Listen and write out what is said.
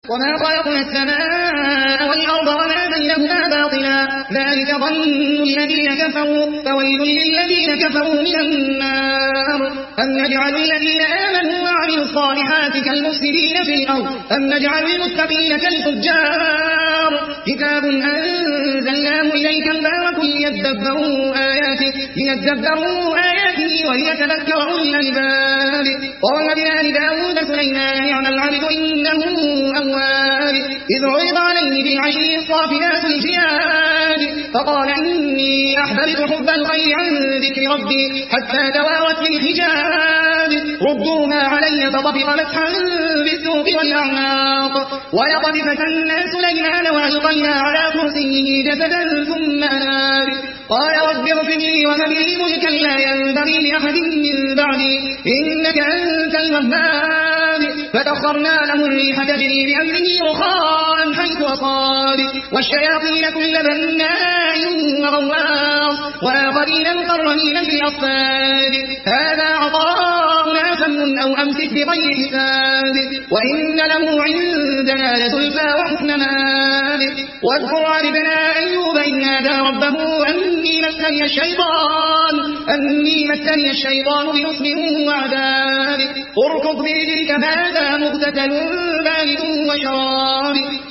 وما خلقنا السماء والأرض وما بينهما باطلا ذلك ظن الذين كفروا فويل للذين كفروا من النار أم نجعل الذين آمنوا وعملوا الصالحات كالمفسدين في الأرض أم نجعل المتقين كالفجار كتاب أنزلناه إليك مبارك ليدبروا آياته وليتذكر أولو الألباب ووهبنا لداود سليمان نعم العبد إنه أواب إذ عرض عليه بالعشي الصافنات الجياد فقال إني أحببت حب الخير عن ذكر ربي حتى توارت بالحجاب ردوها علي فطفق مسحا بالسوق والأعناق ولقد فتنا سليمان وألقينا على كرسيه جسدا ثم أناب قال رب اغفر لي وهب لي ملكا لا ينبغي لأحد من بعدي إنك أنت الوهاب فسخرنا له الريح تجري بأمره رخاء حيث أصاب والشياطين كل بناء وغواص وآخرين مقرنين في الأصفاد هذا عطاؤنا فمن أو أمسك بغير حساب وإن له عندنا لزلفى وحسن مآب واذكر عبدنا أيوب إذ نادى ربه أني مسني الشيطان بنصب وعذاب اركض برجلك هذا مغتسل بارد وشراب